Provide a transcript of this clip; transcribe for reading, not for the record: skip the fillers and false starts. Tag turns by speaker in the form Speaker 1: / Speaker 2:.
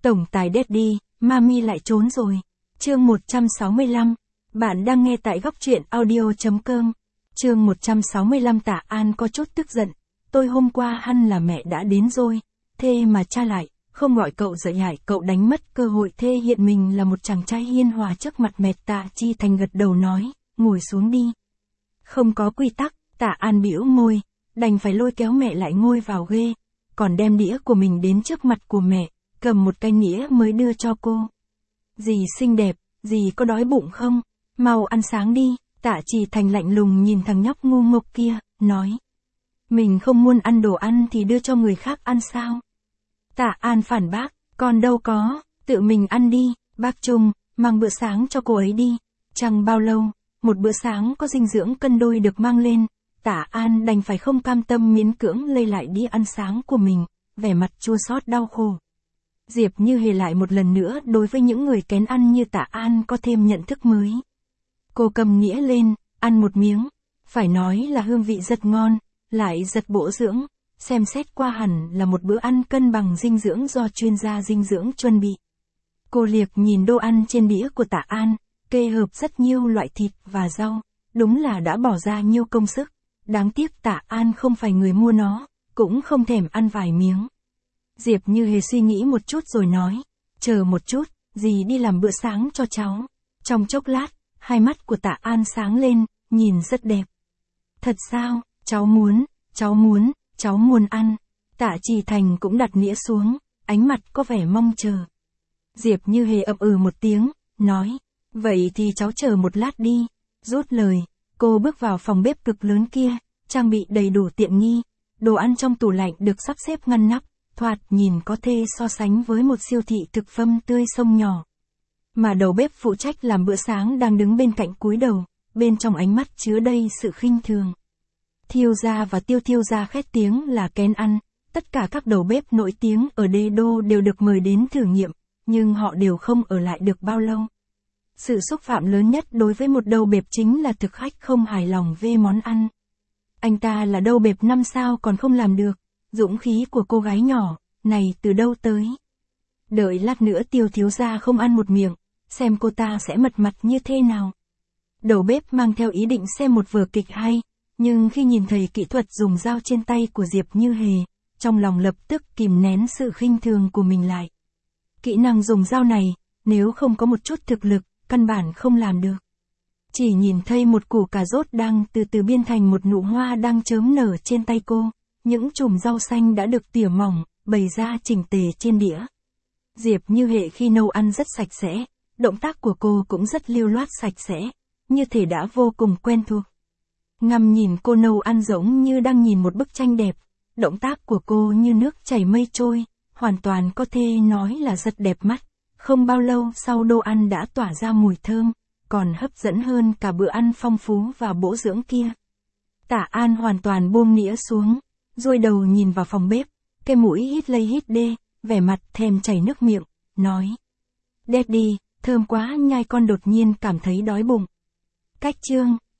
Speaker 1: Tổng tài Daddy, Mami lại trốn rồi. Chương 165. Bạn đang nghe tại góc truyện audio.com. Chương 165. Tạ An có chút tức giận. Tôi hôm qua hăn là mẹ đã đến rồi. Thế mà cha lại, không gọi cậu dậy hại, cậu đánh mất cơ hội thể hiện mình là một chàng trai hiền hòa trước mặt mẹ. Tạ Chi Thành gật đầu nói, ngồi xuống đi. Không có quy tắc, Tạ An bĩu môi, đành phải lôi kéo mẹ lại ngồi vào ghế, còn đem đĩa của mình đến trước mặt của mẹ, cầm một cái nĩa mới đưa cho cô. Dì xinh đẹp, dì có đói bụng không? Mau ăn sáng đi. Tạ Chi Thành lạnh lùng nhìn thằng nhóc ngu ngốc kia, nói. Mình không muốn ăn đồ ăn thì đưa cho người khác ăn sao? Tạ An phản bác, con đâu có, tự mình ăn đi. Bác Trung, mang bữa sáng cho cô ấy đi. Chẳng bao lâu, một bữa sáng có dinh dưỡng cân đôi được mang lên. Tạ An đành phải không cam tâm miễn cưỡng lây lại đĩa ăn sáng của mình, vẻ mặt chua xót đau khổ. Diệp Như Hề lại một lần nữa đối với những người kén ăn như Tạ An có thêm nhận thức mới. Cô cầm nĩa lên, ăn một miếng, phải nói là hương vị rất ngon, lại rất bổ dưỡng, xem xét qua hẳn là một bữa ăn cân bằng dinh dưỡng do chuyên gia dinh dưỡng chuẩn bị. Cô liếc nhìn đồ ăn trên đĩa của Tạ An, kê hợp rất nhiều loại thịt và rau, đúng là đã bỏ ra nhiều công sức, đáng tiếc Tạ An không phải người mua nó, cũng không thèm ăn vài miếng. Diệp Như Hề suy nghĩ một chút rồi nói, chờ một chút, dì đi làm bữa sáng cho cháu. Trong chốc lát, hai mắt của Tạ An sáng lên, nhìn rất đẹp. Thật sao, cháu muốn ăn. Tạ Chi Thành cũng đặt nĩa xuống, ánh mặt có vẻ mong chờ. Diệp Như Hề ậm ừ một tiếng, nói, vậy thì cháu chờ một lát đi. Rút lời, cô bước vào phòng bếp cực lớn kia, trang bị đầy đủ tiện nghi, đồ ăn trong tủ lạnh được sắp xếp ngăn nắp, thoạt nhìn có thể so sánh với một siêu thị thực phẩm tươi sông nhỏ. Mà đầu bếp phụ trách làm bữa sáng đang đứng bên cạnh cúi đầu, bên trong ánh mắt chứa đầy sự khinh thường. Thiêu gia và Tiêu gia khét tiếng là kén ăn, tất cả các đầu bếp nổi tiếng ở đế đô đều được mời đến thử nghiệm, nhưng họ đều không ở lại được bao lâu. Sự xúc phạm lớn nhất đối với một đầu bếp chính là thực khách không hài lòng về món ăn. Anh ta là đầu bếp 5 sao còn không làm được, dũng khí của cô gái nhỏ này từ đâu tới? Đợi lát nữa Tiêu thiếu gia không ăn một miệng, xem cô ta sẽ mật mặt như thế nào. Đầu bếp mang theo ý định xem một vở kịch hay, nhưng khi nhìn thấy kỹ thuật dùng dao trên tay của Diệp Như Hề, trong lòng lập tức kìm nén sự khinh thường của mình lại. Kỹ năng dùng dao này, nếu không có một chút thực lực, căn bản không làm được. Chỉ nhìn thấy một củ cà rốt đang từ từ biến thành một nụ hoa đang chớm nở trên tay cô, những chùm rau xanh đã được tỉa mỏng, bày ra chỉnh tề trên đĩa. Diệp Như Hề khi nấu ăn rất sạch sẽ, động tác của cô cũng rất lưu loát sạch sẽ, như thể đã vô cùng quen thuộc. Ngắm nhìn cô nấu ăn giống như đang nhìn một bức tranh đẹp, động tác của cô như nước chảy mây trôi, hoàn toàn có thể nói là rất đẹp mắt. Không bao lâu sau đồ ăn đã tỏa ra mùi thơm, còn hấp dẫn hơn cả bữa ăn phong phú và bổ dưỡng kia. Tạ An hoàn toàn buông nĩa xuống, rồi đầu nhìn vào phòng bếp, cái mũi hít lây hít đê, vẻ mặt thèm chảy nước miệng, nói. Daddy, thơm quá nhai, con đột nhiên cảm thấy đói bụng. Cách chương